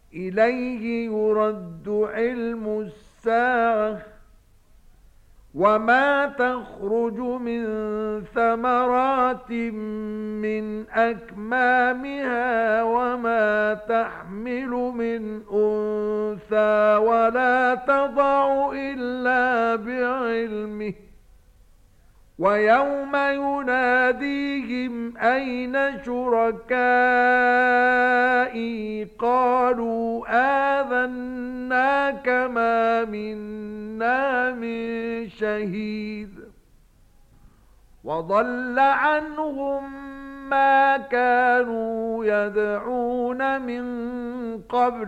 إليه يرد علم الساعة وما تخرج من ثمرات من أكمامها وما تحمل من أنثى ولا تضع إلا بعلمه ويوم يناديهم أين شركائي قالوا آذناك ما منا من شهيد وضل عنهم ما كانوا يدعون من قبل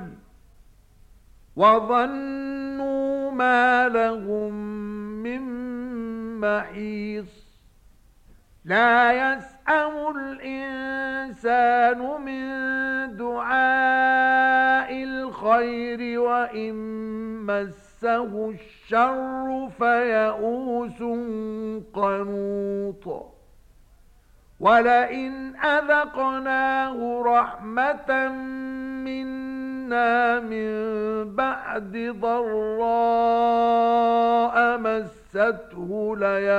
وظنوا ما لهم من محيص لا يسأم الإنسان من دعاء الخير وإن مسه الشر فيئوس قنوط ولئن أذقناه رحمة منا من بعد ضراء مسته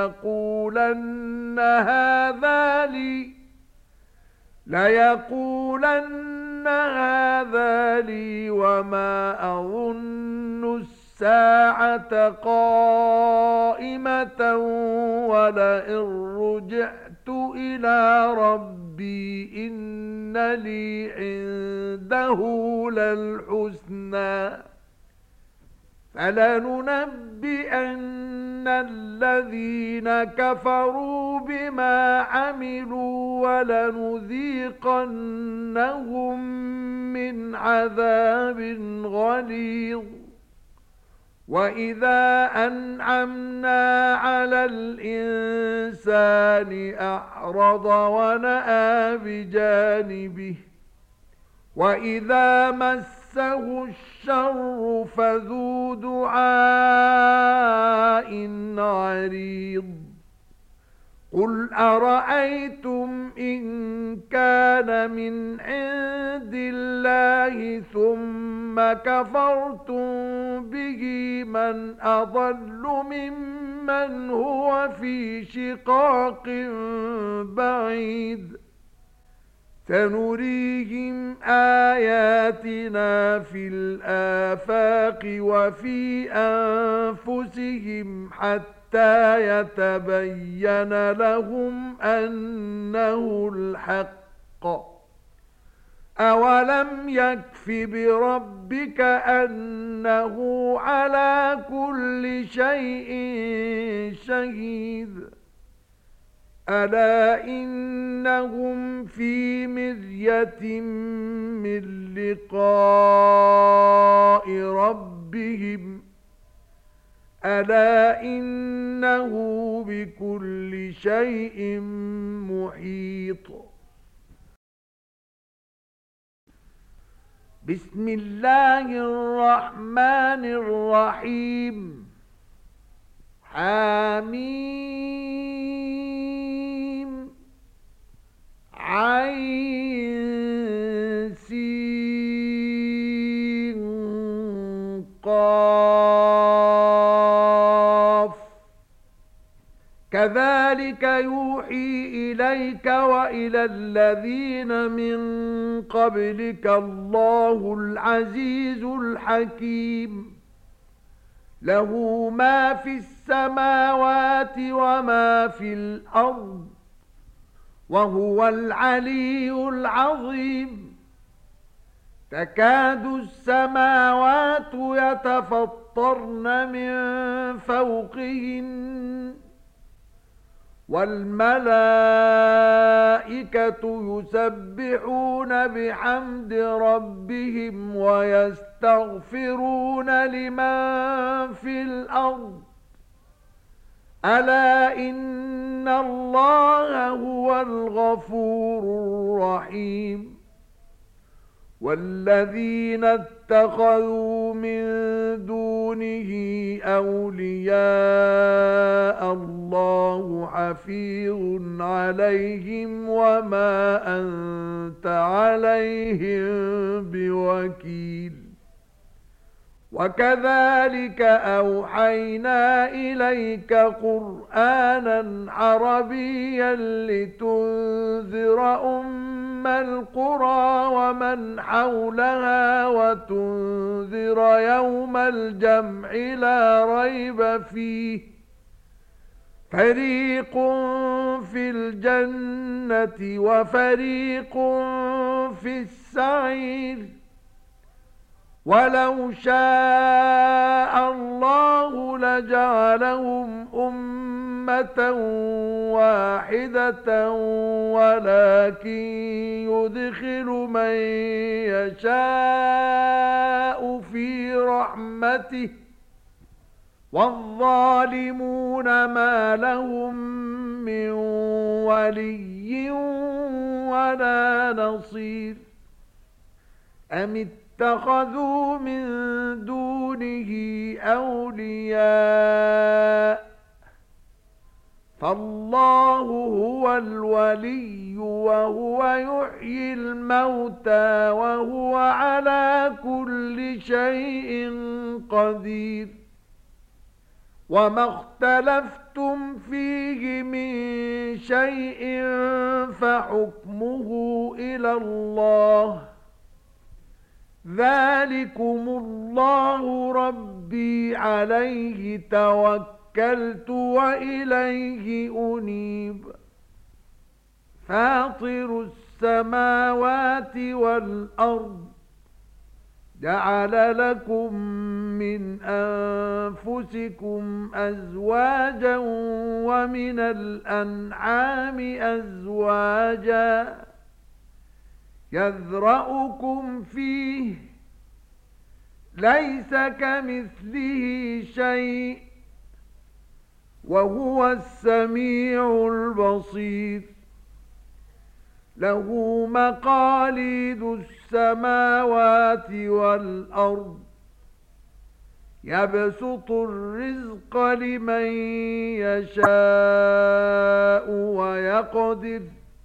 ليقولن هذا لي وما أظن الساعة قائمة ولئن رجعت إلى ربي إن لي عنده للحسنى فلننبئن الذين كفروا بما عملوا ولنذيقنهم من عذاب غليظ وإذا أنعمنا على الإنسان أعرض ونأى بجانبه وإذا مسه الشر فذو دعاء عريض قل أرأيتم إن كان من عند الله ثم كفرتم به من أضل ممن هو في شقاق بعيد سنريهم آياتنا في الآفاق وفي أنفسهم حتى يتبين لهم أنه الحق أولم يكف بربك أنه على كل شيء شهيد ألا إنهم في مرية من لقاء ربهم ألا إنه بكل شيء محيط بسم الله الرحمن الرحيم حميم عين سين قاف كذلك يوحي إليك وإلى الذين من قبلك الله العزيز الحكيم له ما في السماوات وما في الأرض وهو العلي العظيم تكاد السماوات يتفطرن من فوقهن والملائكة يسبحون بحمد ربهم ويستغفرون لمن في الأرض ألا إن الله هو الغفور الرحيم والذين اتخذوا من دون دونه أولياء الله حفيظ عليهم وما أنت عليهم بوكيل وكذلك أوحينا إليك قرآنا عربيا لتنذر القرى ومن حولها وتنذر يوم الجمع لا ريب فيه فريق في الجنة وفريق في السعير ولو شاء الله لجعلهم أمة واحدة ولكن يدخل من يشاء في رحمته والظالمون ما لهم من ولي ولا نصير أم اتخذوا من دونه أولياء فالله هو الولي وهو يحيي الموتى وهو على كل شيء قدير وما اختلفتم فيه من شيء فحكمه إلى الله ذلكم الله ربي عليه توكلت وإليه أنيب فاطر السماوات والأرض جعل لكم من أنفسكم أزواجا ومن الأنعام أزواجا يذرأكم فيه ليس كمثله شيء وهو السميع البصير له مقاليد السماوات والأرض يبسط الرزق لمن يشاء ويقدر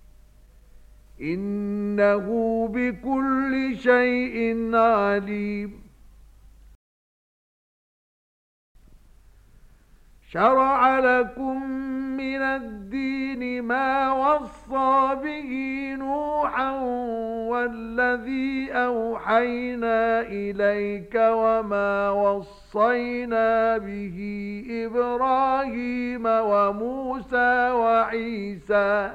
إنه بكل شيء عليم شرع لكم من الدين ما وصى به نوحا والذي أوحينا إليك وما وصينا به إبراهيم وموسى وعيسى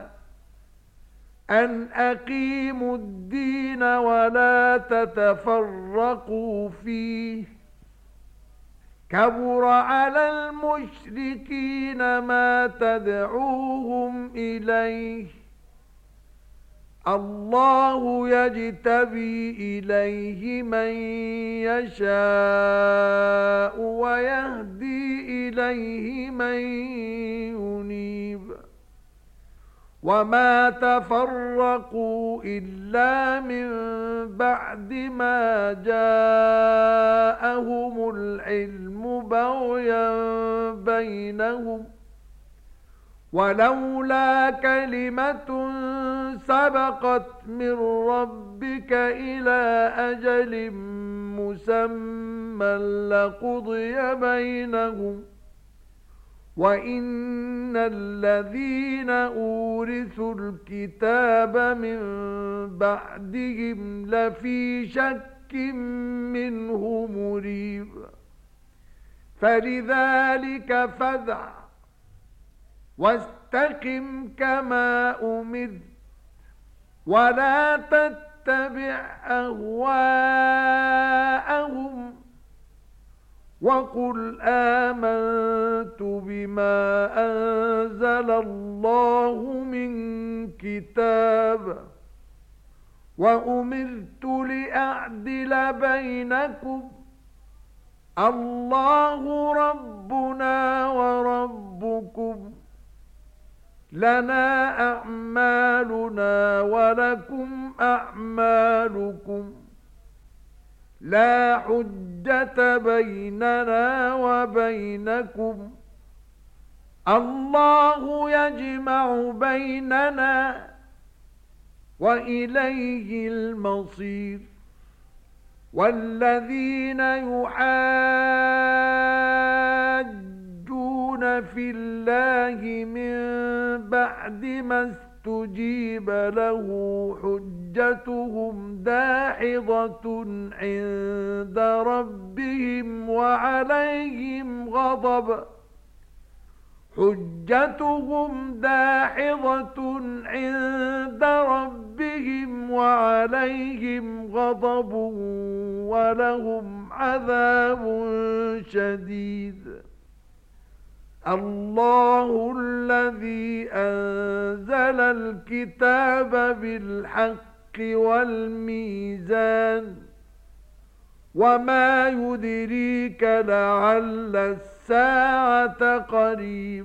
أن أقيموا الدين ولا تتفرقوا فيه كبر على المشركين ما تدعوهم إليه الله يجتبي إليه من يشاء ويهدي إليه من ينيب وما تفرقوا إلا من بعد ما جاءهم العلم بغيا بينهم ولولا كلمة سبقت من ربك إلى أجل مسمى لقضي بينهم وَإِنَّ الَّذِينَ أُورِثُوا الْكِتَابَ مِنْ بَعْدِهِمْ لَفِي شَكٍّ مِّنْهُ مُرِيبٍ فَلِذَلِكَ فَادْعُ وَاسْتَقِمْ كَمَا أُمِرْتَ وَلَا تَتَّبِعْ أَهْوَاءَهُمْ وَقُلْ آمَنْتُ بِمَا أَنزَلَ اللَّهُ مِنْ كِتَابٍ وَأُمِرْتُ لِأَعْدِلَ بَيْنَكُمْ اللَّهُ رَبُّنَا وَرَبُّكُمْ لَنَا أَعْمَالُنَا وَلَكُمْ أَعْمَالُكُمْ لا حجة بيننا وبينكم، الله يجمع بيننا وإليه المصير. والذين يحاجون في الله من بعد ما استجيب له حجتهم داحضة عند ربهم وعليهم غضب عند ربهم وعليهم غضب ولهم عذاب شديد. الله الذي أنزل الكتاب بالحق والميزان، وما يدريك لعل الساعة قريب.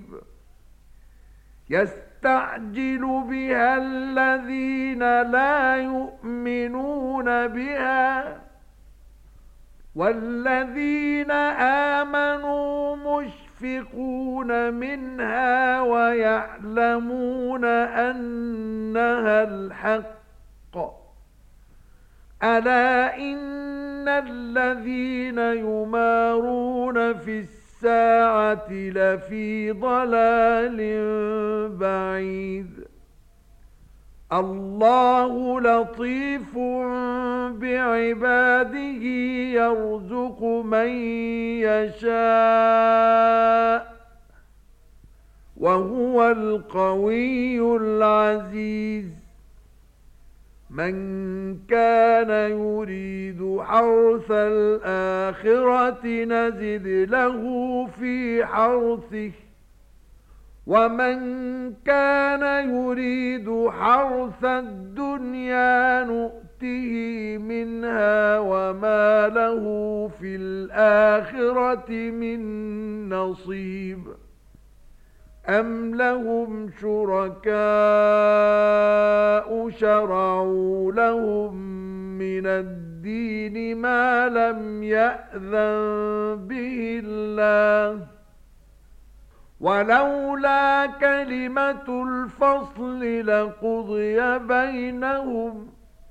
يستعجل بها الذين لا يؤمنون بها، والذين آمنوا مشفقون منها ويعلمون أنها الحق. ألا إن الذين يمارون في الساعة لفي ضلال بعيد. الله لطيف بعباده يرزق من يشاء وهو القوي العزيز. من كان يريد حرث الآخرة نزد له في حرثه، ومن كان يريد حرث الدنيا نؤته منها وما له في الآخرة من نصيب. أم لهم شركاء شرعوا لهم من الدين ما لم يأذن به الله، ولولا كلمة الفصل لقضي بينهم،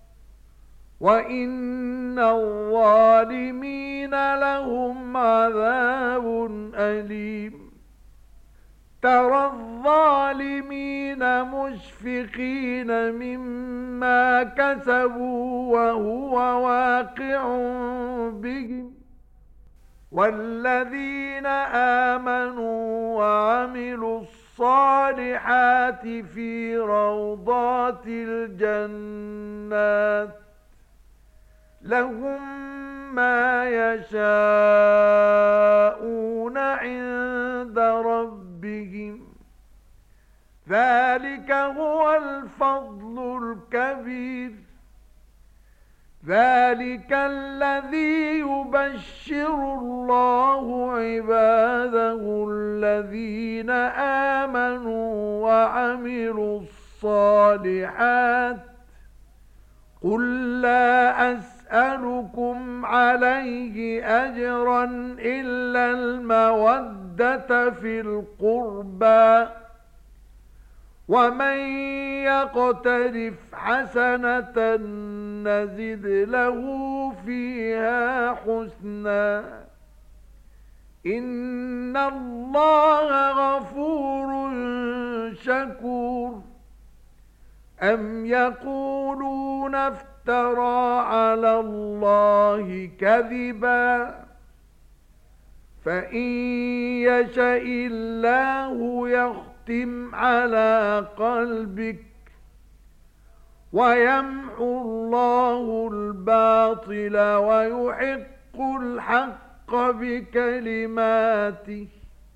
وإن الظالمين لهم عذاب أليم. ترى الظالمين مشفقين مما كسبوا وهو واقع بهم، والذين آمنوا وعملوا الصالحات في روضات الجنات لهم ما يشاءون عند ربهم، ذلك هو الفضل الكبير. ذلك الذي يبشر الله عباده الذين آمنوا وعملوا الصالحات. قل لا أسألكم عليه أجرا إلا المودة في القربى، ومن يقترف حسنة نزد له فيها حسنا. إن الله غفور شكور. أم يقولون افترى على الله كذبا، فإن يشاء الله يختم على قلبك ويمحو الله الباطل ويحق الحق بكلماته،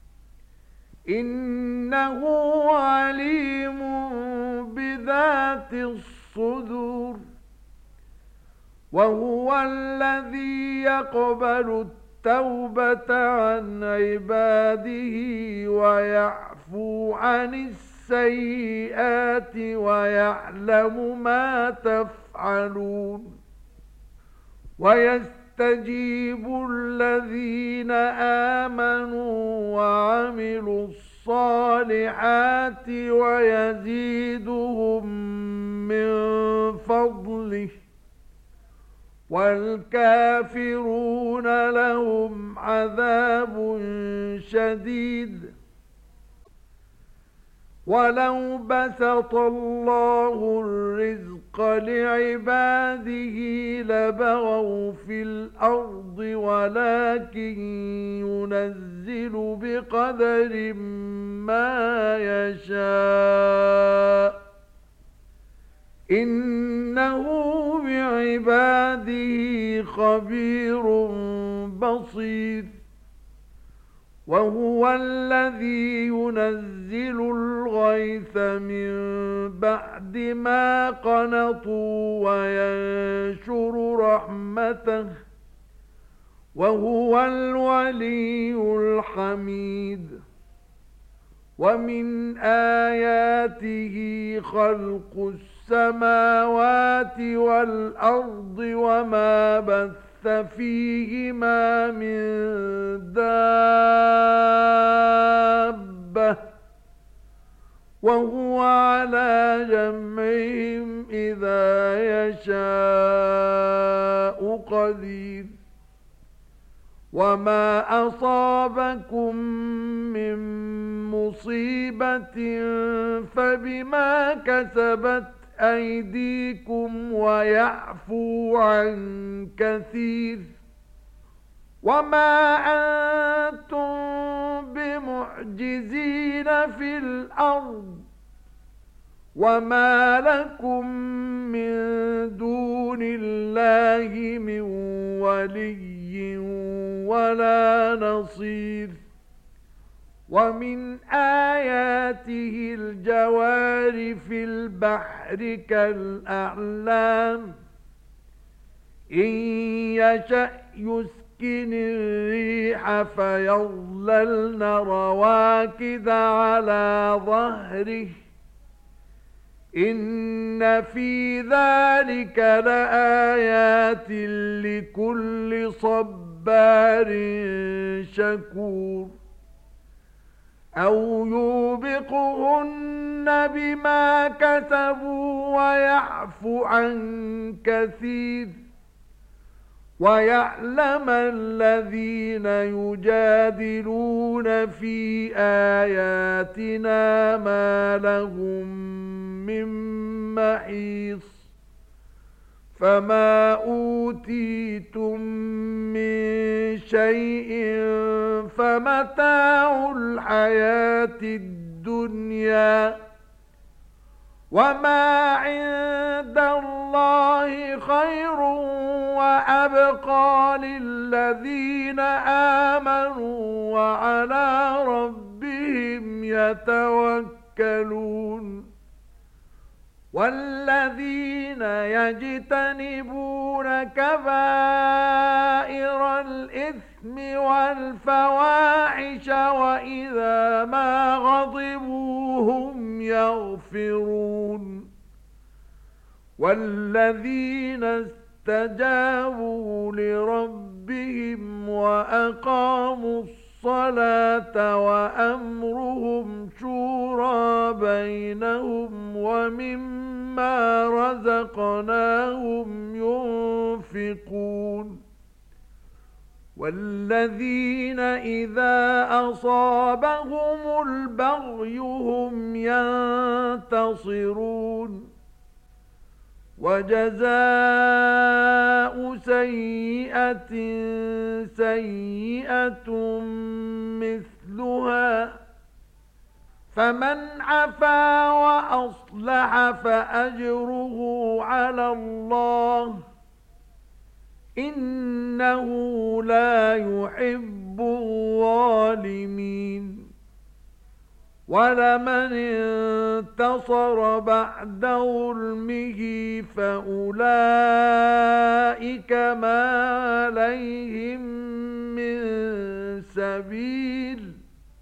إنه عليم بذات الصدور. وهو الذي يقبل التوبة عن عباده ويعفو عن السيئات ويعلم ما تفعلون. يستجيب الذين آمنوا وعملوا الصالحات ويزيدهم من فضله والكافرون لهم عذاب شديد. ولو بسط الله الرزق لعباده لبغوا في الأرض ولكن ينزل بقدر ما يشاء إنه بعباده خبير بصير. وهو الذي ينزل الغيث من بعد ما قنطوا وينشر رحمته وهو الولي الحميد. ومن آياته خلق السماوات والأرض وما بث فيهما من دابة وهو على جمعهم إذا يشاء قدير. وما أصابكم من مصيبة فبما كسبت أيديكم ويعفو عن كثير. وما أنتم بمعجزين في الأرض وما لكم من دون الله من ولي ولا نصير. ومن آياته الجوار في البحر كالأعلام إن يشأ يسكن الريح فيظللن رواكد على ظهره إن في ذلك لآيات لكل صبار شكور. أو يوبقهن بما كسبوا ويعفو عن كثير. ويعلم الذين يجادلون في آياتنا ما لهم من محيص. فما أوتيتم من شيء فمتاع الحياة الدنيا وما عند الله خير وأبقى للذين آمنوا وعلى ربهم يتوكلون. والذين يجتنبون كبائر الإثم والفواحش وإذا ما غضبوا هم يغفرون. والذين استجابوا لربهم وأقاموا الصلاة وأمرهم شورى بينهم ومما رزقناهم ينفقون. والذين إذا أصابهم البغي هم ينتصرون. وجزاء سيئة سيئة مثلها فمن عفا وأصلح فأجره على الله إنه لا يحب الظالمين. ولمن انتصر بعد ظلمه فأولئك ما عليهم من سبيل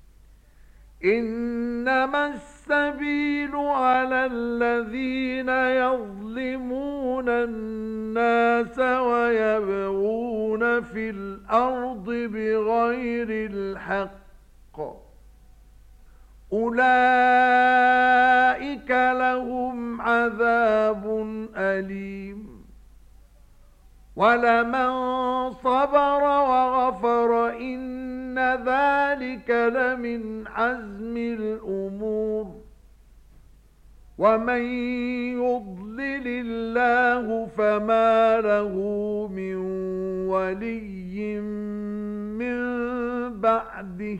إنما السبيل على الذين يظلمون الناس ويبغون في الأرض بغير الحق أولئك لهم عذاب أليم ولمن صبر وغفر إن ذلك لمن عزم الأمور ومن يضلل الله فما له من ولي من بعده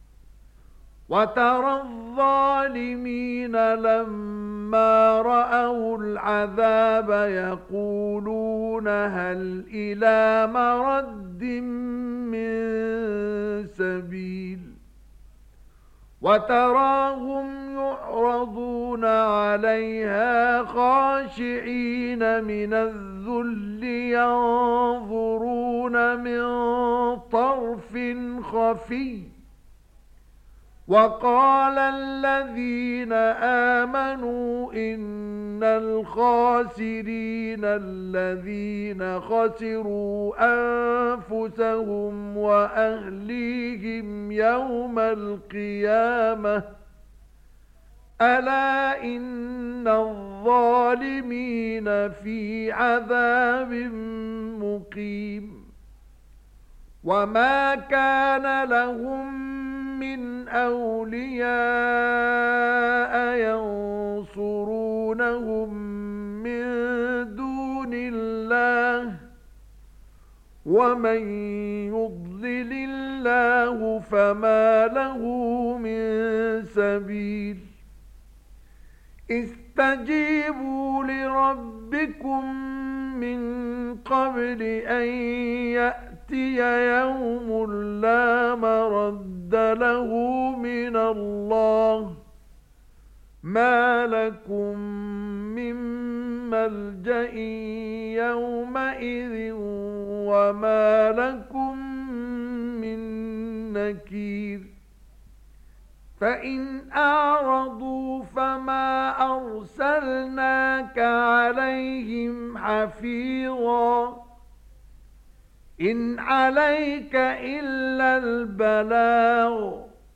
وترى الظالمين لما رأوا العذاب يقولون هل إلى مرد من سبيل وتراهم يعرضون عليها خاشعين من الذل ينظرون من طرف خفي وقال الذين آمنوا إن الخاسرين الذين خسروا أنفسهم وأهليهم يوم القيامة ألا إن الظالمين في عذاب مقيم وما كان لهم من أولياء ينصرونهم من دون الله ومن يضلل الله فما له من سبيل استجيبوا لربكم من قبل أن يأتي يوم لا مرد له من الله ما لكم من ملجأ يومئذ وما لكم من نكير فإن أعرضوا فما أرسلناك عليهم حفيظا إن عليك إلا البلاغ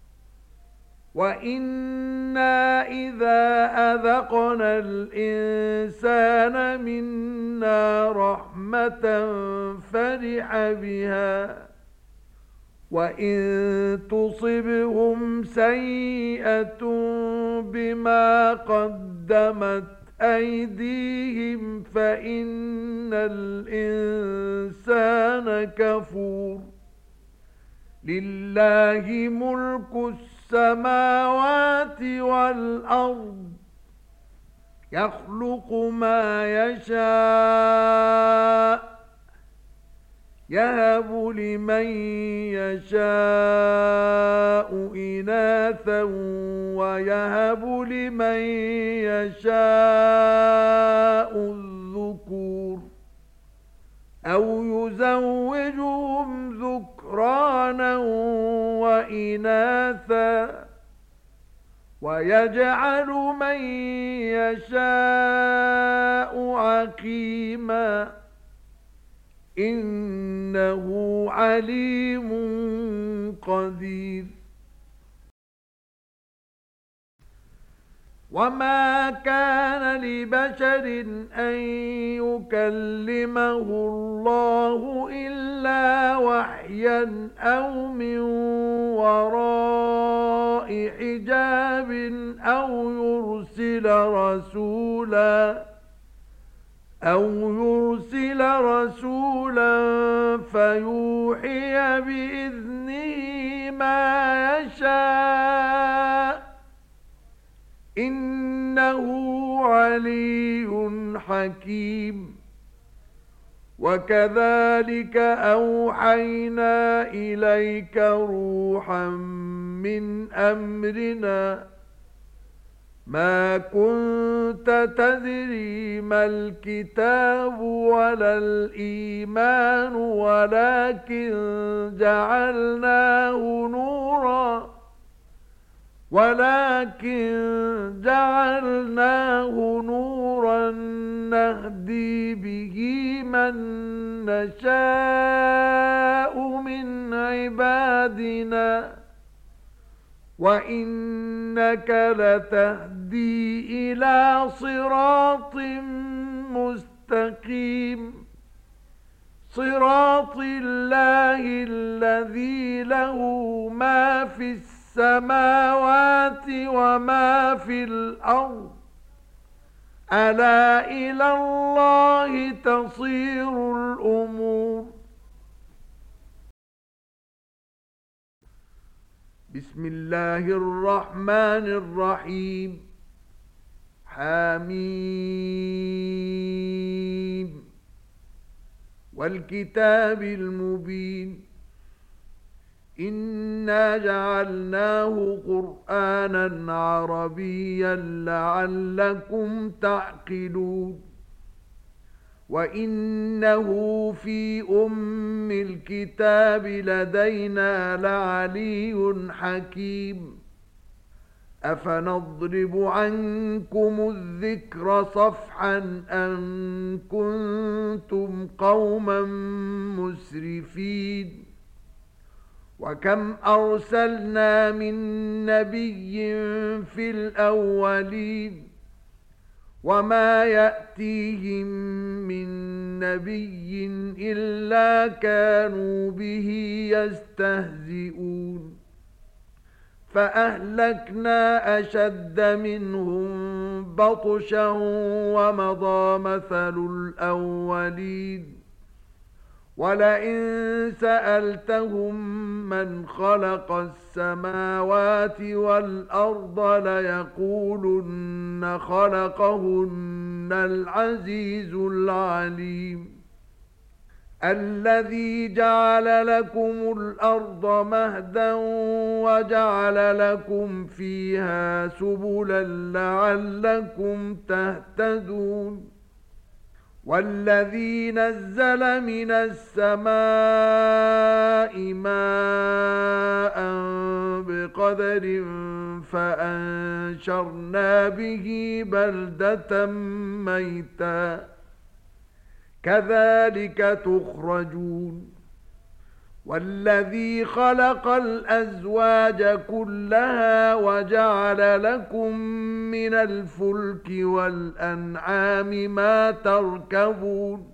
وإنا إذا أذقنا الإنسان منا رحمة فرح بها وإن تصبهم سيئة بما قدمت أيديهم فإن الإنسان كفور لله ملك السماوات والأرض يخلق ما يشاء يهب لمن يشاء إناثا ويهب لمن يشاء الذكور أو يزوجهم ذكرانا وإناثا ويجعل من يشاء عقيما إنه عليم قدير وما كان لبشر أن يكلمه الله إلا وحيا أو من وراء حجاب أو يرسل رسولا فيوحي بإذنه ما يشاء إنه علي حكيم وكذلك أوحينا إليك روحا من أمرنا ما كنت تدري ما الكتاب ولا الإيمان ولكن جعلناه نورا ولكن جعلناه نورا نهدي به من نشاء من عبادنا وإنك لتهدي إلى صراط مستقيم صراط الله الذي له ما في السماوات وما في الأرض ألا إلى الله تصير الأمور. بسم الله الرحمن الرحيم. حميم والكتاب المبين إنا جعلناه قرآنا عربيا لعلكم تعقلون وإنه في أم الكتاب لدينا لعلي حكيم أفنضرب عنكم الذكر صفحا أن كنتم قوما مسرفين وكم أرسلنا من نبي في الأولين وما يأتيهم من نبي إلا كانوا به يستهزئون فأهلكنا أشد منهم بطشا ومضى مثل الأولين ولئن سألتهم من خلق السماوات والأرض ليقولن خلقهن العزيز العليم الذي جعل لكم الأرض مهدا وجعل لكم فيها سبلا لعلكم تهتدون والذي نزل من السماء ماء بقدر فأنشرنا به بلدة ميتا كذلك تخرجون والذي خلق الأزواج كلها وجعل لكم من الفلك والأنعام ما تركبون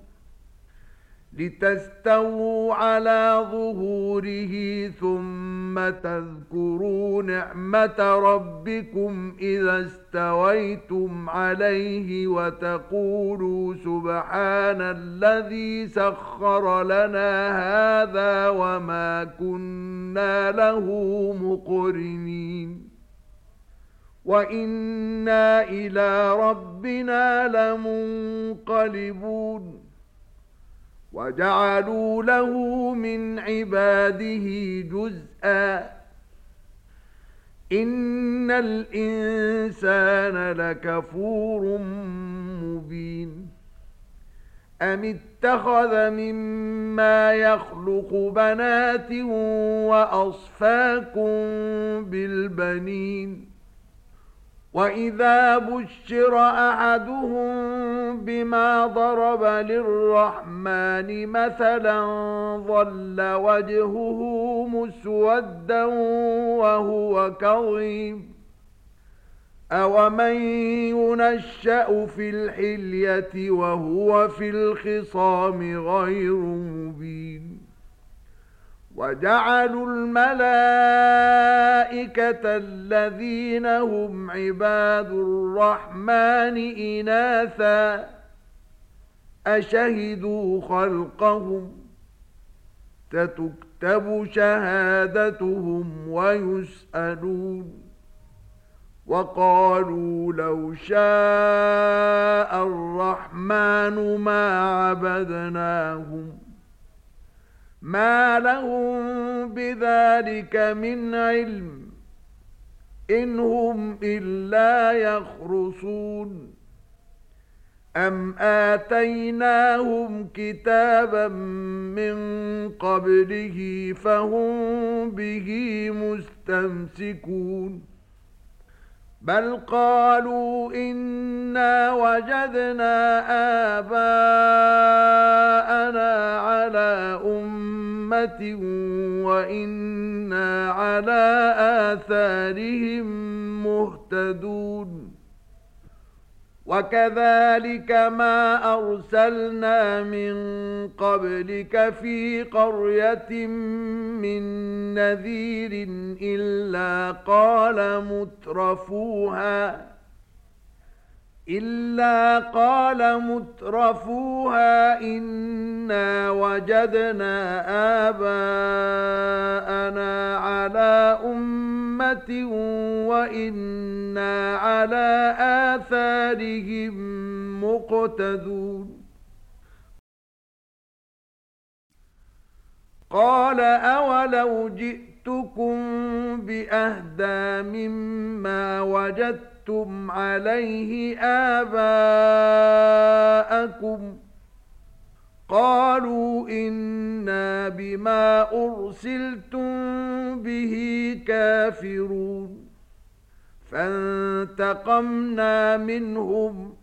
لتستووا على ظهوره ثم تذكروا نعمة ربكم إذا استويتم عليه وتقولوا سبحان الذي سخر لنا هذا وما كنا له مقرنين وإنا إلى ربنا لمنقلبون وجعلوا له من عباده جزءا إن الإنسان لكفور مبين أم اتخذ مما يخلق بنات وأصفاكم بالبنين وإذا بشر أحدهم بما ضرب للرحمن مثلا ظل وجهه مسودا وهو كظيم أومن ينشأ في الحلية وهو في الخصام غير مبين وجعلوا الملائكة الذين هم عباد الرحمن إناثا أشهدوا خلقهم ستكتب شهادتهم ويسألون وقالوا لو شاء الرحمن ما عبدناهم ما لهم بذلك من علم إن هم إلا يخرصون أم آتيناهم كتابا من قبله فهم به مستمسكون بل قالوا إنا وجدنا آباءنا على أمة وإنا على آثارهم مهتدون وكذلك ما أرسلنا من قبلك في قرية من نذير إلا قال مترفوها إنا وجدنا آباءنا على أمة وإنا على آثارهم مقتدون قال أولو جئتكم بأهدى مما وجدتم عليه آباءكم قالوا إنا بما أرسلتم به كافرون فانتقمنا منهم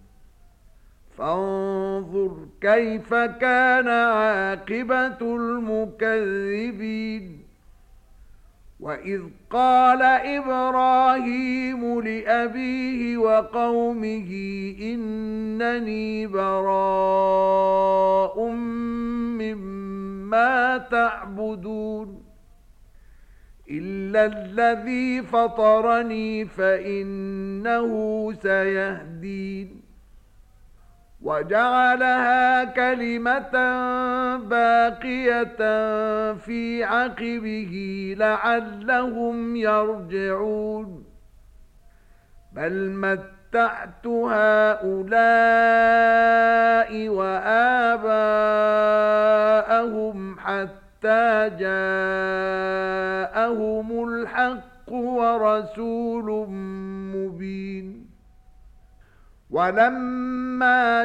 فانظر كيف كان عاقبة المكذبين وإذ قال إبراهيم لأبيه وقومه إنني براء مما تعبدون إلا الذي فطرني فإنه سيهدين وجعلها كلمة باقية في عقبه لعلهم يرجعون بل متعت هؤلاء وآباءهم حتى جاءهم الحق ورسول مبين ولما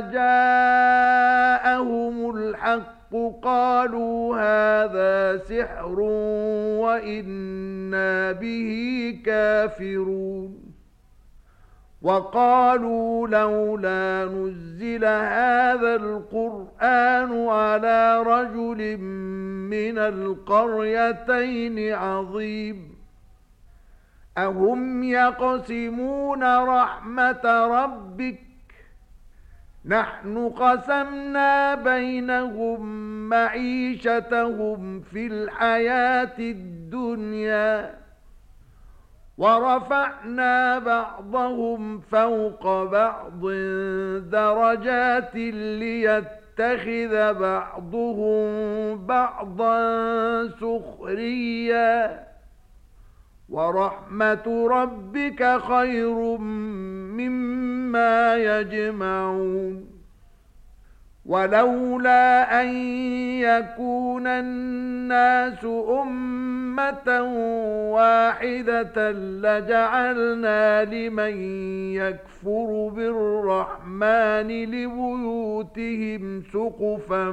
جاءهم الحق قالوا هذا سحر وإنا به كافرون وقالوا لولا نزل هذا القرآن على رجل من القريتين عظيم أهم يقسمون رحمة ربك نحن قسمنا بينهم معيشتهم في الحياة الدنيا ورفعنا بعضهم فوق بعض درجات ليتخذ بعضهم بعضا سخريا ورحمة ربك خير مما يجمعون ولولا أن يكون الناس أمة واحدة لجعلنا لمن يكفر بالرحمن لبيوتهم سقفا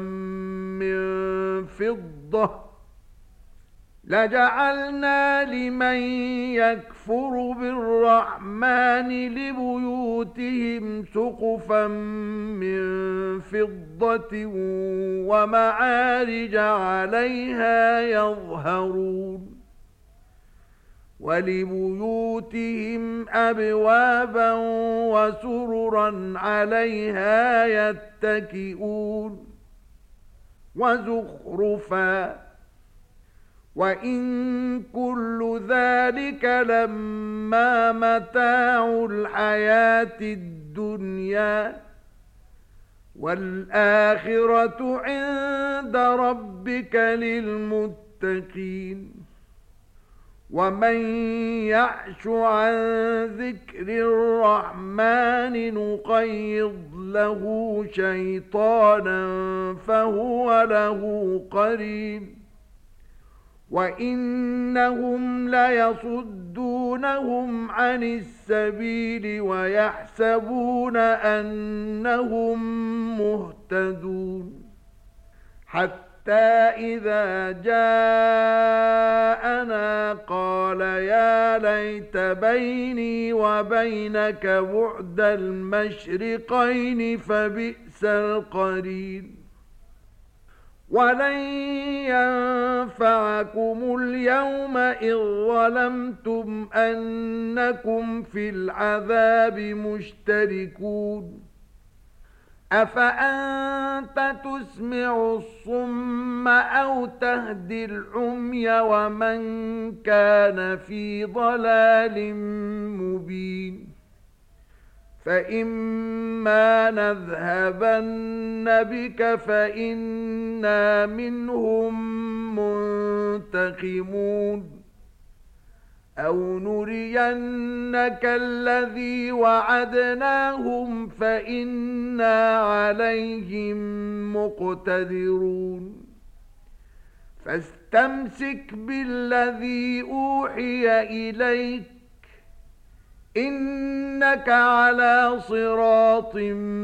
من فضة ومعارج عليها يظهرون ولبيوتهم أبوابا وسررا عليها يتكئون وزخرفا وإن كل ذلك لما متاع الحياة الدنيا والآخرة عند ربك للمتقين ومن يعش عن ذكر الرحمن نقيض له شيطانا فهو له قرين وإنهم ليصدونهم عن السبيل ويحسبون أنهم مهتدون حتى إذا جاءنا قال يا ليت بيني وبينك بعد المشرقين فبئس القرين ولن ينفعكم اليوم إذ ظلمتم أنكم في العذاب مشتركون أفأنت تسمع الصم أو تهدي العمي ومن كان في ضلال مبين فإما نذهبن بك فإنا منهم منتقمون أو نرينك الذي وعدناهم فإنا عليهم مقتدرون فاستمسك بالذي أوحي إليك إنك على صراط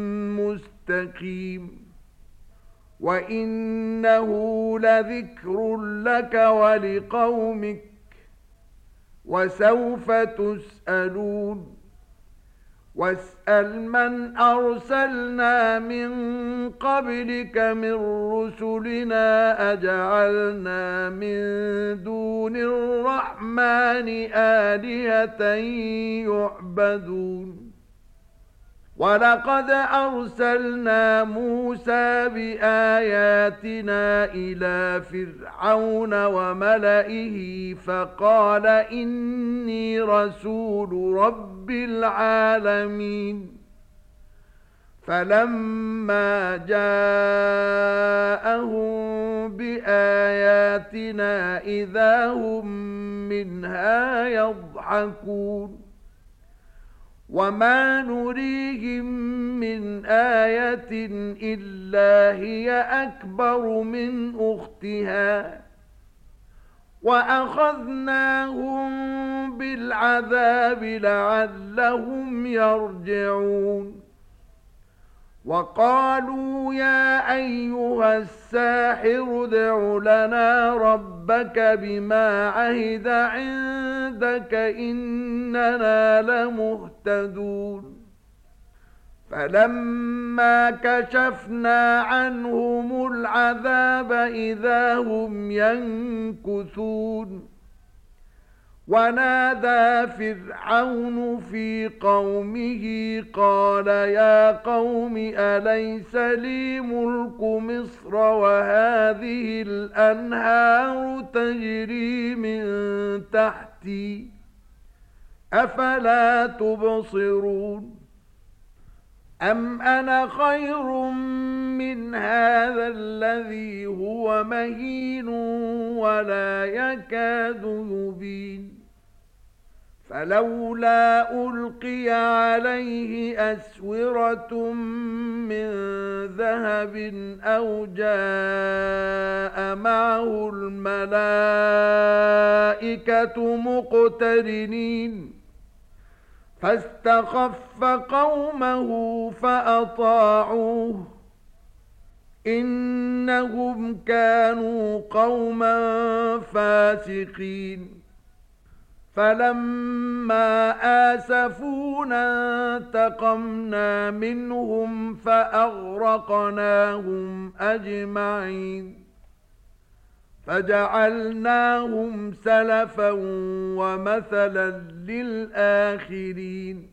مستقيم وإنه لذكر لك ولقومك وسوف تسألون واسأل من أرسلنا من قبلك من رسلنا أجعلنا من دون الرحمن آلهة يعبدون ولقد أرسلنا موسى بآياتنا إلى فرعون وملئه فقال إني رسول رب العالمين فلما جاءهم بآياتنا إذا هم منها يضحكون وما نريهم من آية إلا هي أكبر من أختها وأخذناهم بالعذاب لعلهم يرجعون وقالوا يا أيها الساحر ادع لنا ربك بما عهد عندك إننا لمهتدون فلما كشفنا عنهم العذاب إذا هم ينكثون ونادى فرعون في قومه قال يا قوم أليس لي ملك مصر وهذه الأنهار تجري من تحتي أفلا تبصرون أم أنا خير من هذا الذي هو مهين ولا يكاد يبين فلولا ألقي عليه أسورة من ذهب أو جاء معه الملائكة مقترنين فاستخف قومه فأطاعوه إنهم كانوا قوما فاسقين فلما آسفونا انتقمنا منهم فأغرقناهم أجمعين فجعلناهم سلفا ومثلا للآخرين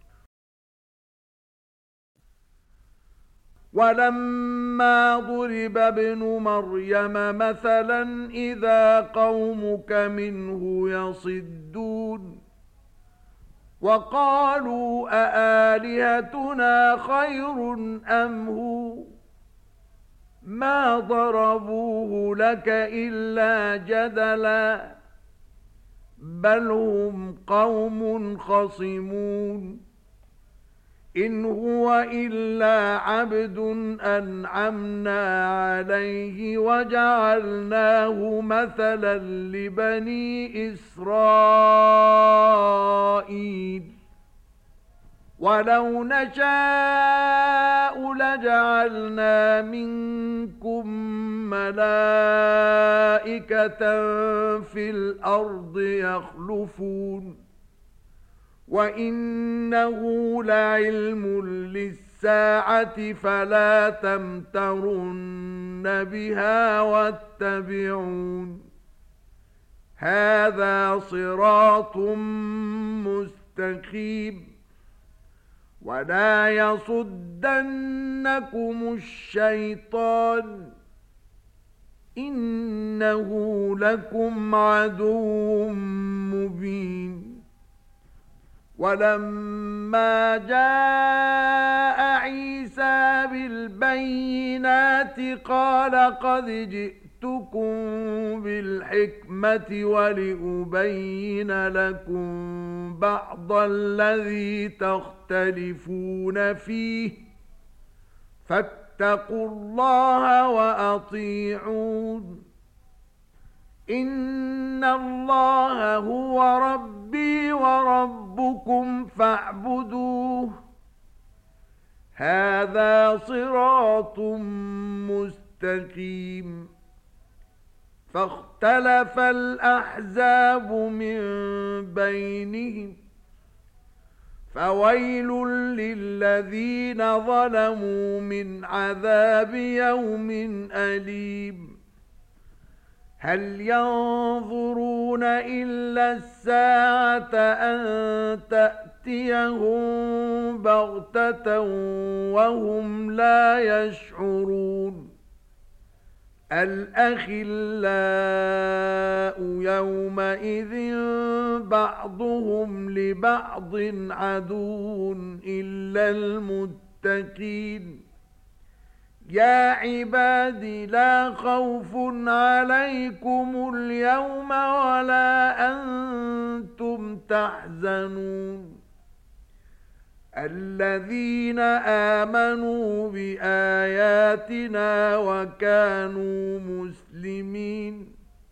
ولما ضرب ابن مريم مثلا إذا قومك منه يصدون وقالوا أآلهتنا خير أم هو ما ضربوه لك إلا جدلا بل هم قوم خصمون إن هو إلا عبد أنعمنا عليه وجعلناه مثلا لبني إسرائيل ولو نشاء لجعلنا منكم ملائكة في الأرض يخلفون وإنه لعلم للساعة فلا تمترن بها واتبعون هذا صراط مستقيم ولا يصدنكم الشيطان إنه لكم عدو مبين ولما جاء عيسى بالبينات قال قد جئتكم بالحكمة ولأبين لكم بعض الذي تختلفون فيه فاتقوا الله وأطيعون إن الله هو ربي وربكم فاعبدوه هذا صراط مستقيم فاختلف الأحزاب من بينهم فويل للذين ظلموا من عذاب يوم أليم هل ينظرون إلا الساعة أن تأتيهم بغتة وهم لا يشعرون الأخلاء يومئذ بعضهم لبعض عدو إلا المتقين يا عبادي لا خوف عليكم اليوم ولا أنتم تحزنون الذين آمنوا بآياتنا وكانوا مسلمين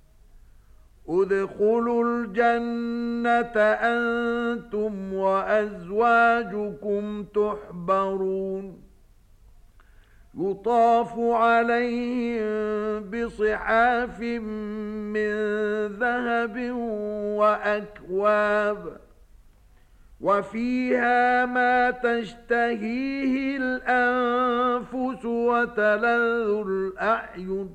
ادخلوا الجنة أنتم وأزواجكم تحبرون يطاف عليهم بصحاف من ذهب وأكواب وفيها ما تشتهيه الأنفس وتلذ الأعين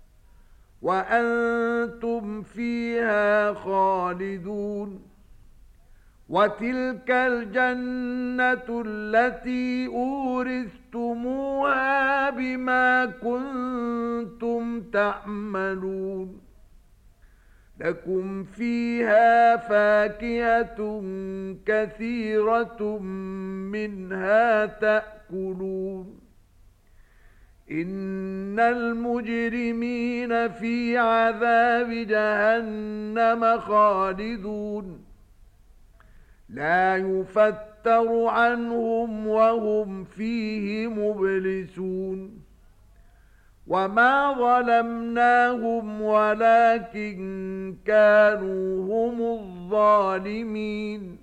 وأنتم فيها خالدون وتلك الجنة التي أورثتموها بما كنتم تعملون لكم فيها فاكهة كثيرة منها تأكلون إن المجرمين في عذاب جهنم خالدون لا يفتر عنهم وهم فيه مبلسون وما ظلمناهم ولكن كانوا هم الظالمين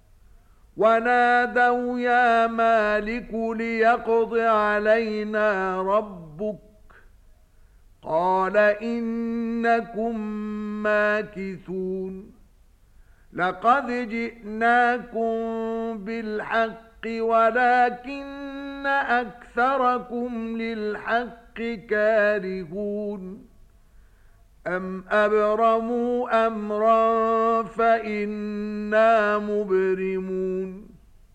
ونادوا يا مالك ليقض علينا ربك قال إنكم ماكثون لقد جئناكم بالحق ولكن أكثركم للحق كارهون أم أبرموا أمرا فإنا مبرمون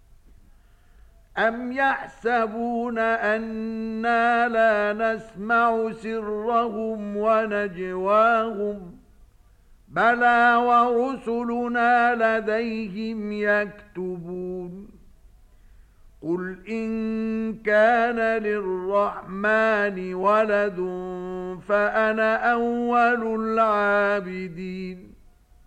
أم يحسبون أنا لا نسمع سرهم ونجواهم بلى ورسلنا لديهم يكتبون قل إن كان للرحمن ولد فأنا أول العابدين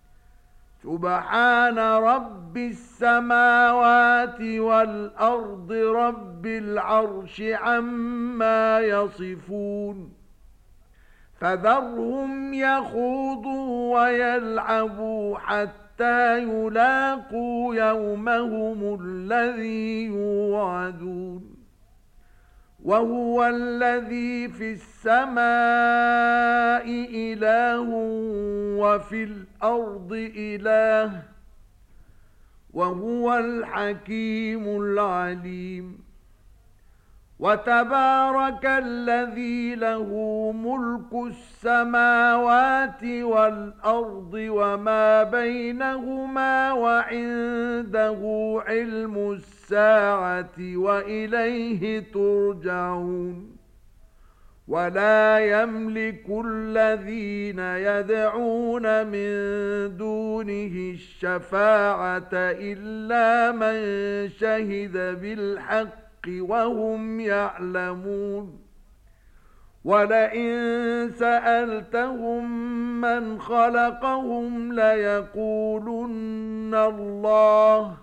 سبحان رب السماوات والأرض رب العرش عما يصفون فذرهم يخوضوا ويلعبوا حتى حتى يلاقوا يومهم الذي يوعدون وهو الذي في السماء إله وفي الأرض إله وهو الحكيم العليم وتبارك الذي له ملك السماوات والأرض وما بينهما وعنده علم الساعة وإليه ترجعون ولا يملك الذين يدعون من دونه الشفاعة إلا من شهد بالحق وهم يعلمون ولئن سألتهم من خلقهم ليقولن الله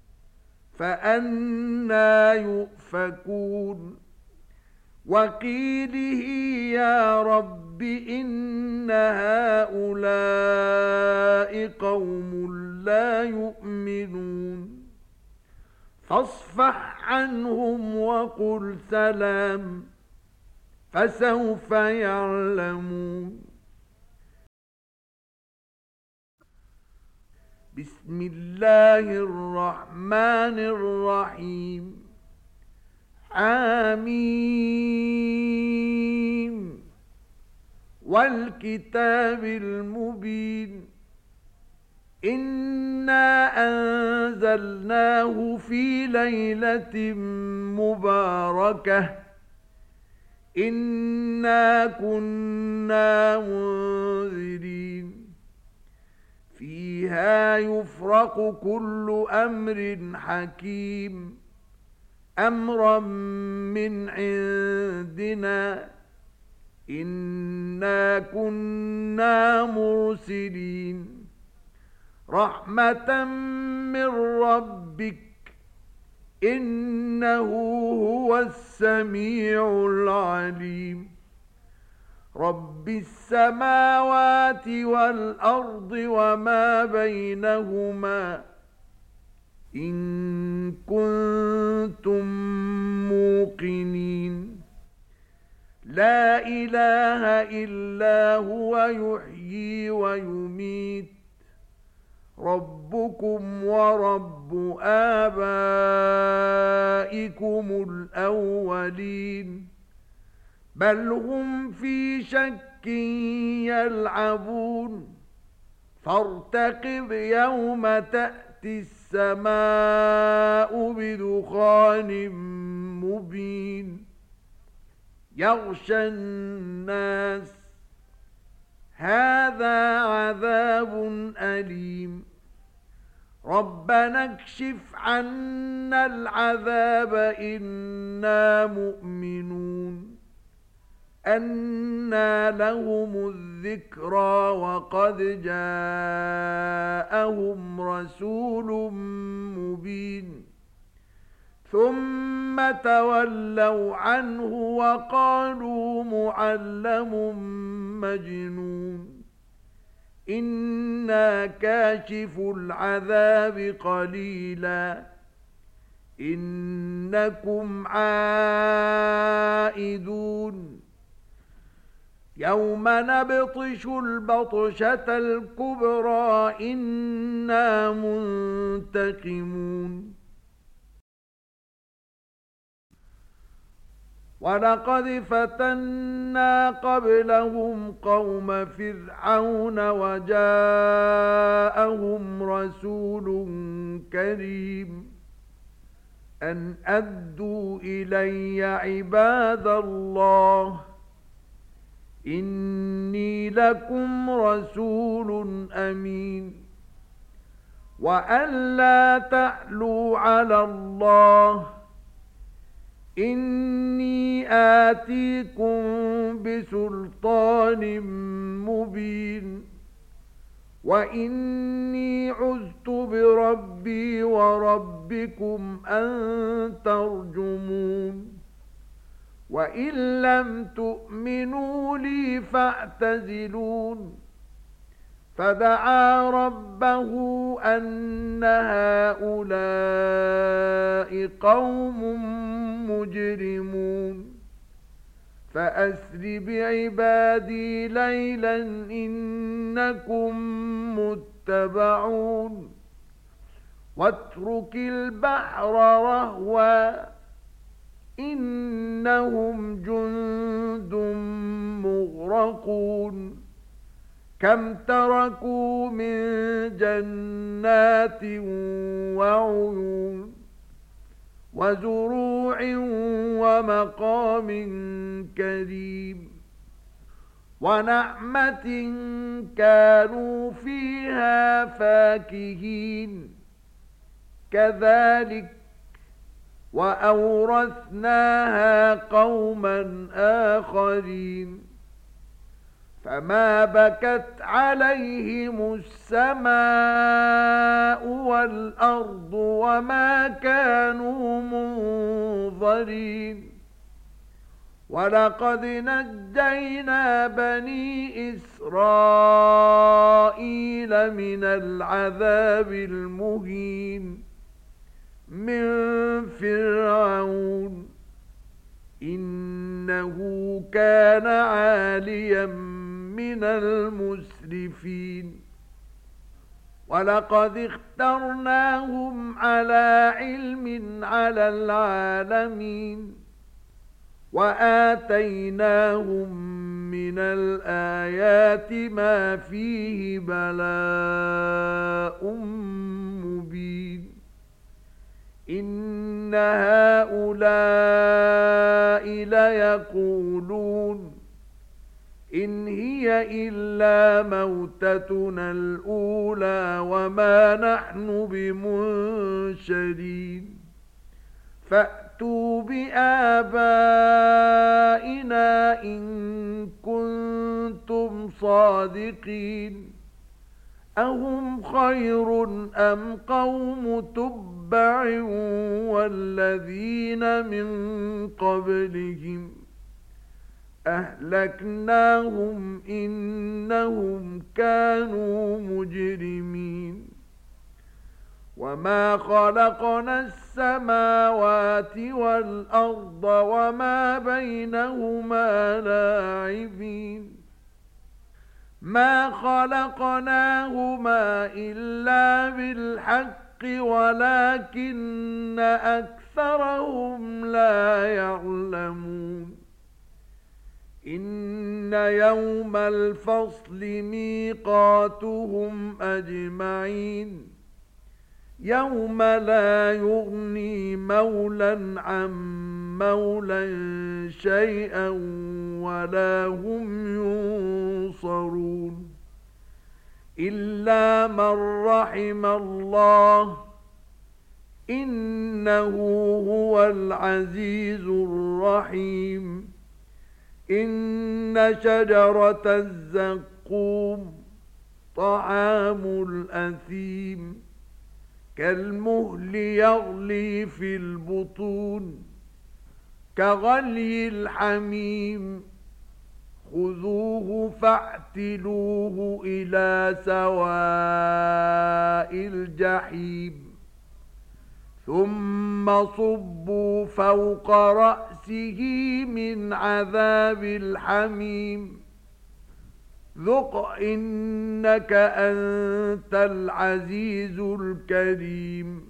فأنى يؤفكون وقيله يا رب إن هؤلاء قوم لا يؤمنون فاصفح عنهم وقل سلام فسوف يعلمون بسم الله الرحمن الرحيم حميم والكتاب المبين إنا أنزلناه في ليلة مباركة إنا كنا منذرين فيها يفرق كل أمر حكيم أمرا من عندنا إنا كنا مرسلين رحمة من ربك إنه هو السميع العليم رب السماوات والأرض وما بينهما إن كنتم موقنين لا إله إلا هو يحيي ويميت ربكم ورب آبائكم الأولين بل هم في شك يلعبون فارتقب يوم تأتي السماء بدخان مبين يغشى الناس هذا عذاب أليم ربنا اكشف عنا العذاب إنا مؤمنون أنى لهم الذكرى وقد جاءهم رسول مبين ثم تولوا عنه وقالوا معلم مجنون إنا كاشف العذاب قليلا إنكم عائدون يوم نبطش البطشة الكبرى إنا منتقمون ولقد فتنا قبلهم قوم فرعون وجاءهم رسول كريم أن أدوا إلي عباد الله إني لكم رسول أمين وأن لا تعلوا على الله إني آتيكم بسلطان مبين وإني عذت بربي وربكم أن ترجمون وإن لم تؤمنوا لي فاعتزلون فدعا ربه أن هؤلاء قوم مجرمون فأسر بعبادي ليلا إنكم متبعون واترك البحر رهوا إنهم جند مغرقون كم تركوا من جنات وعيون وزروع ومقام كريم ونعمة كانوا فيها فاكهين كذلك وأورثناها قوما آخرين فما بكت عليهم السماء والأرض وما كانوا منظرين ولقد نجينا بني إسرائيل من العذاب المهين من فرعون إنه كان عاليا من المسرفين ولقد اخترناهم على علم على العالمين وآتيناهم من الآيات ما فيه بلاء مبين إن هؤلاء ليقولون إن هي إلا موتتنا الأولى وما نحن بمنشرين فأتوا بآبائنا إن كنتم صادقين أهم خير أم قوم تبع والذين من قبلهم أهلكناهم إنهم كانوا مجرمين وما خلقنا السماوات والأرض وما بينهما لاعبين ما خلقناهما إلا بالحق ولكن أكثرهم لا يعلمون إن يوم الفصل ميقاتهم أجمعين يوم لا يغني مولى عن مولى شيئا ولا هم ينصرون إلا من رحم الله إنه هو العزيز الرحيم إن شجرة الزقوم طعام الأثيم كالمهل يغلي في البطون كغلي الحميم خذوه فاعتلوه إلى سواء الجحيم ثم صبوا فوق رأسه من عذاب الحميم ذق إنك أنت العزيز الكريم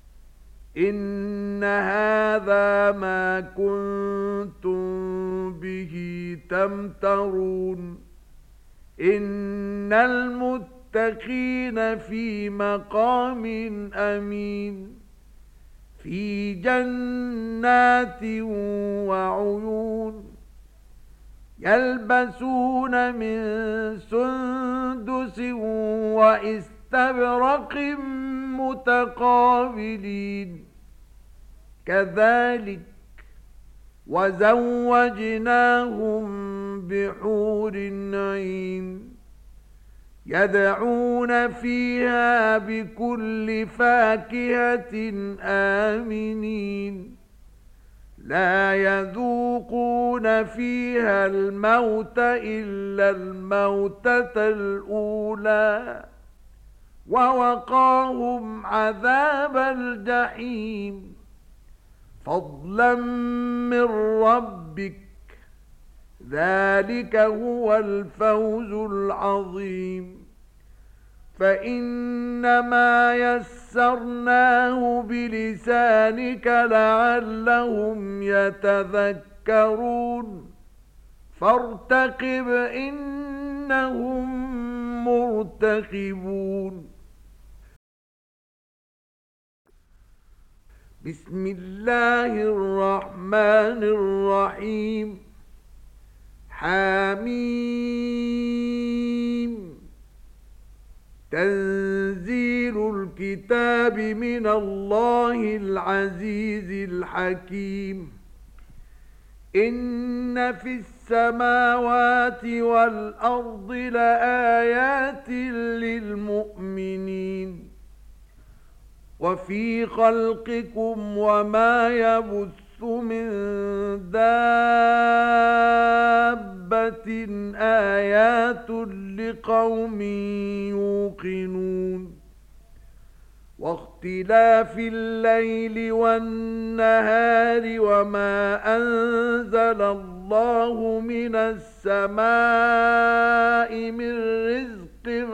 إن هذا ما كنتم به تمترون إن المتقين في مقام أمين في جنات وعيون يلبسون من سندس وإستبرق متقابلين كذلك وزوجناهم بحور عين يدعون فيها بكل فاكهة آمنين لا يذوقون فيها الموت إلا الموتة الأولى ووقاهم عذاب الجحيم فضلا من ربك ذلك هو الفوز العظيم فإنما يسرناه بلسانك لعلهم يتذكرون فارتقب إنهم مرتقبون بسم الله الرحمن الرحيم حميم تنزيل الكتاب من الله العزيز الحكيم إن في السماوات والأرض لآيات للمؤمنين وفي خلقكم وما يبث من دابة آيات لقوم يوقنون واختلاف الليل والنهار وما أنزل الله من السماء من رزق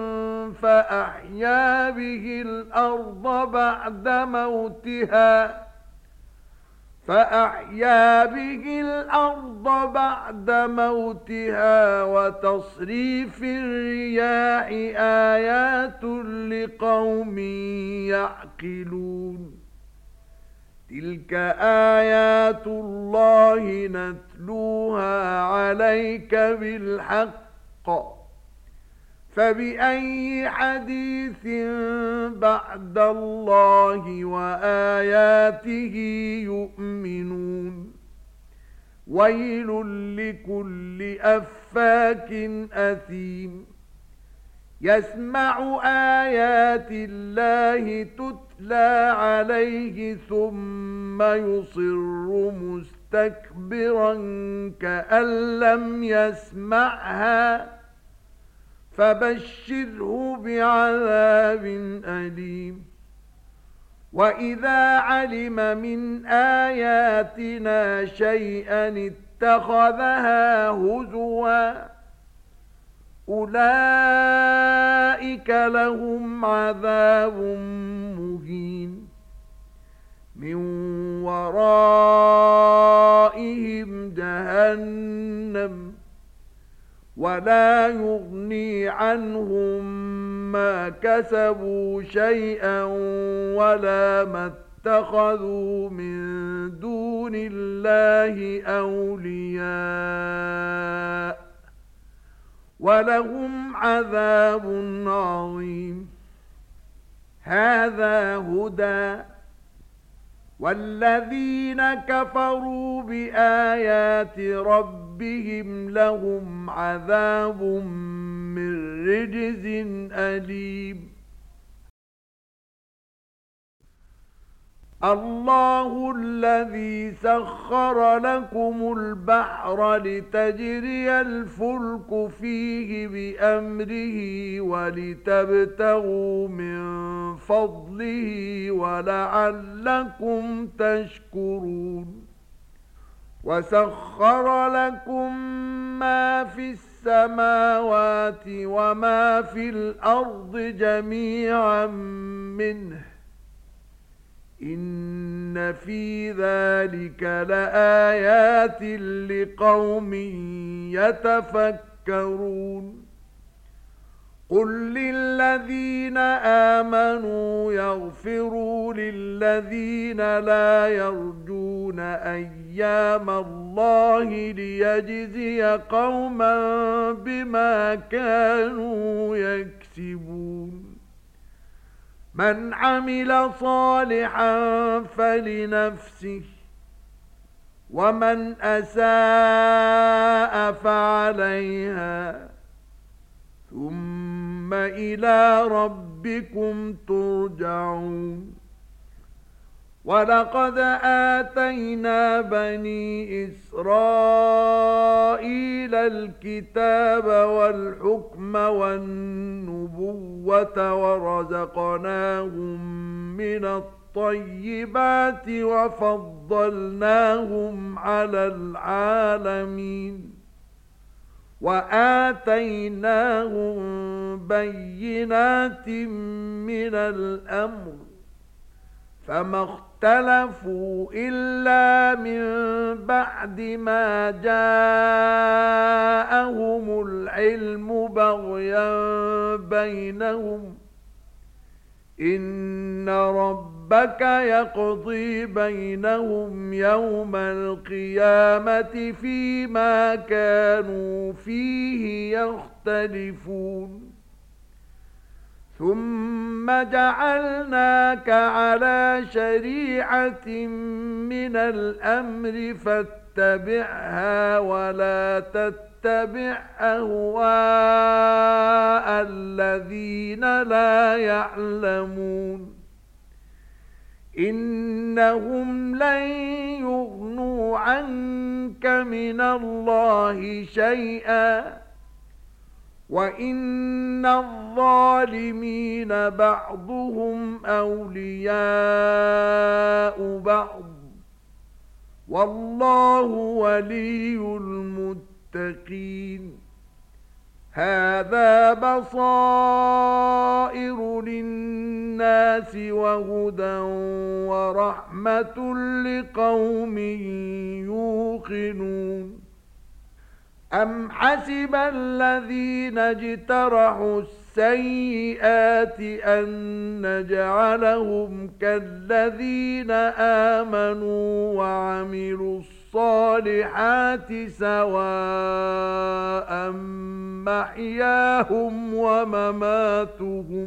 فأحيا به الأرض بعد موتها وتصريف الرياح آيات لقوم يعقلون تلك آيات الله نتلوها عليك بالحق فبأي حديث بعد الله وآياته يؤمنون ويل لكل أفاك أثيم يسمع آيات الله تتلى عليه ثم يصر مستكبرا كأن لم يسمعها فبشره بعذاب أليم وإذا علم من آياتنا شيئا اتخذها هزوا أولئك لهم عذاب مهين من ورائهم جهنم ولا يغني عنهم ما كسبوا شيئا ولا ما اتخذوا من دون الله أولياء ولهم عذاب عظيم هذا هدى والذين كفروا بآيات ربهم لهم عذاب من رجز أليم الله الذي سخر لكم البحر لتجري الفلك فيه بأمره ولتبتغوا من فضله ولعلكم تشكرون وسخر لكم ما في السماوات وما في الأرض جميعا منه إن في ذلك لآيات لقوم يتفكرون قل للذين آمنوا يغفروا للذين لا يرجون أيام الله ليجزي قوما بما كانوا يكسبون من عمل صالحا فلنفسه ومن أساء فعليها ثم إلى ربكم ترجعون ولقد آتينا بني إسرائيل الكتاب والحكم والنبوة ورزقناهم من الطيبات وفضلناهم على العالمين وآتيناهم بينات من الأمر فما اختلفوا إلا من بعد ما جاءهم العلم بغيا بينهم إن ربك يقضي بينهم يوم القيامة فيما كانوا فيه يختلفون ثم جعلناك على شريعة من الأمر فاتبعها ولا تتبع أهواء الذين لا يعلمون إنهم لن يغنوا عنك من الله شيئا وإن الظالمين بعضهم أولياء بعض والله ولي المتقين هذا بصائر للناس وهدى ورحمة لقوم يوقنون أم حسب الذين اجترحوا السيئات أن نجعلهم كالذين آمنوا وعملوا الصالحات سواء محياهم ومماتهم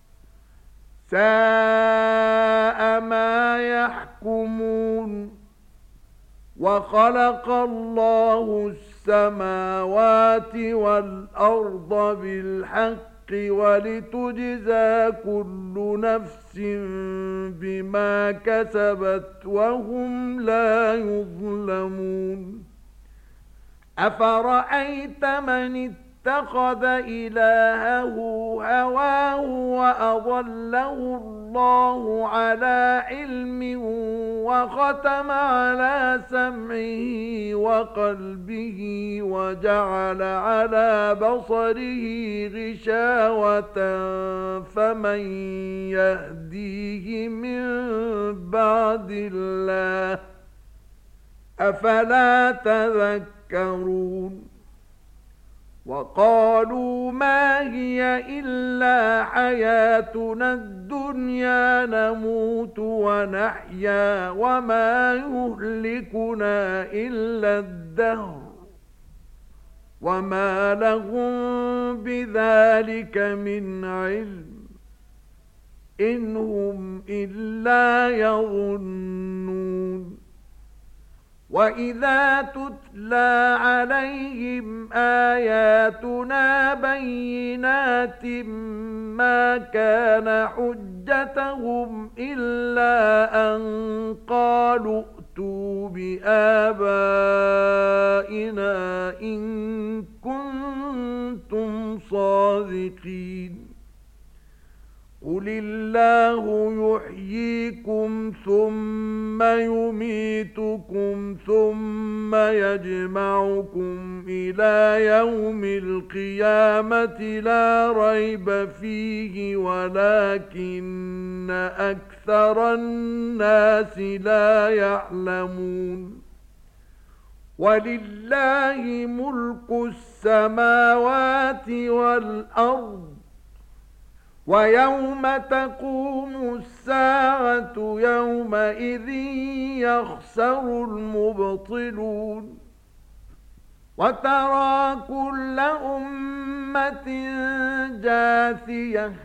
ساء ما يحكمون وخلق الله السماوات والأرض بالحق ولتجزى كل نفس بما كسبت وهم لا يظلمون أفرأيت من اتخذ إلهه هواه وأضله الله على علم وختم على سمعه وقلبه وجعل على بصره غشاوة فمن يهديه من بعد الله أفلا تذكرون وقالوا ما هي إلا حياتنا الدنيا نموت ونحيا وما يهلكنا إلا الدهر وما لهم بذلك من علم إن هم إلا يظنون وإذا تتلى عليهم آياتنا بينات ما كان حجتهم إلا أن قالوا ائتوا بآبائنا إن كنتم صادقين قل الله يحييكم ثم يميتكم ثم يجمعكم إلى يوم القيامة لا ريب فيه ولكن أكثر الناس لا يعلمون ولله ملك السماوات والأرض ويوم تقوم الساعة يومئذ يخسر المبطلون وترى كل أمة جاثية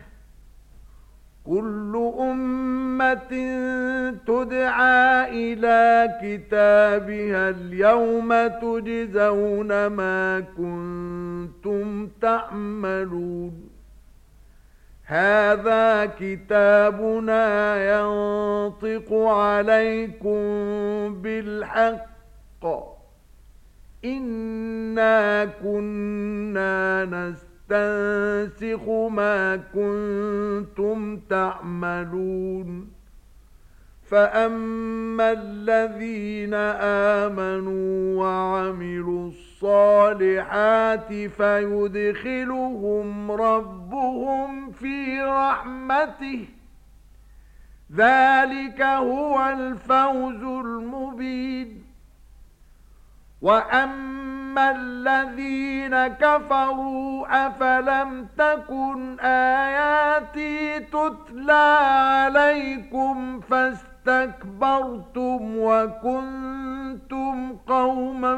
كل أمة تدعى إلى كتابها اليوم تجزون ما كنتم تعملون هذا كتابنا ينطق عليكم بالحق إنا كنا نستنسخ ما كنتم تعملون فأما الذين آمنوا وعملوا الصالحات فيدخلهم ربهم في رحمته ذلك هو الفوز المبين وأما الذين كفروا أفلم تكن آياتي تتلى عليكم فاستكبرتم وكنتم قوما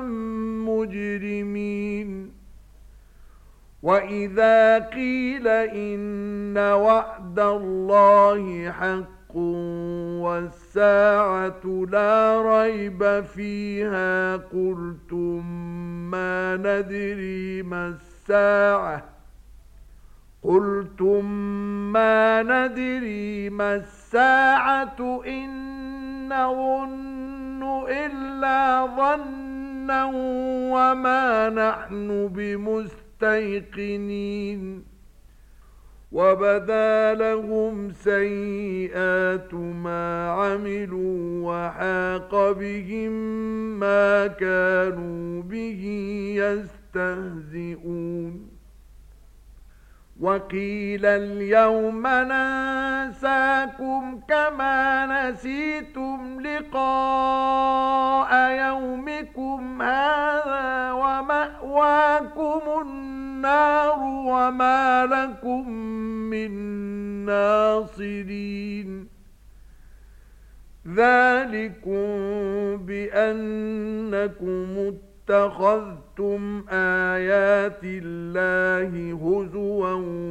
مجرمين وإذا قيل إن وعد الله حق والساعة لا ريب فيها قلتم ما ندري ما الساعة إن نظن إلا ظنا وما نحن بمستيقنين وبدا لهم سيئات ما عملوا وحاق بهم ما كانوا به يستهزئون وقيل اليوم ننساكم كما نسيتم لقاء يومكم هذا ومأواكم النار وما لكم من ناصرين ذلكم بأنكم اتخذتم آيات الله هزوا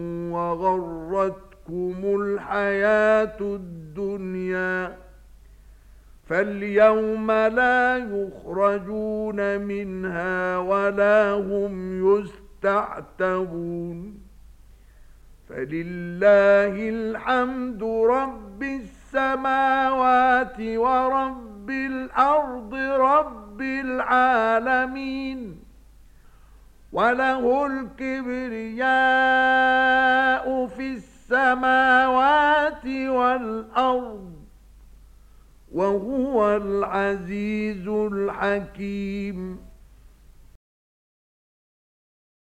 وغرتكم الحياة الدنيا فاليوم لا يخرجون منها ولا هم يستعتبون فلله الحمد رب السماوات ورب الأرض رب العالمين وله الكبرياء في السماوات والأرض وهو العزيز الحكيم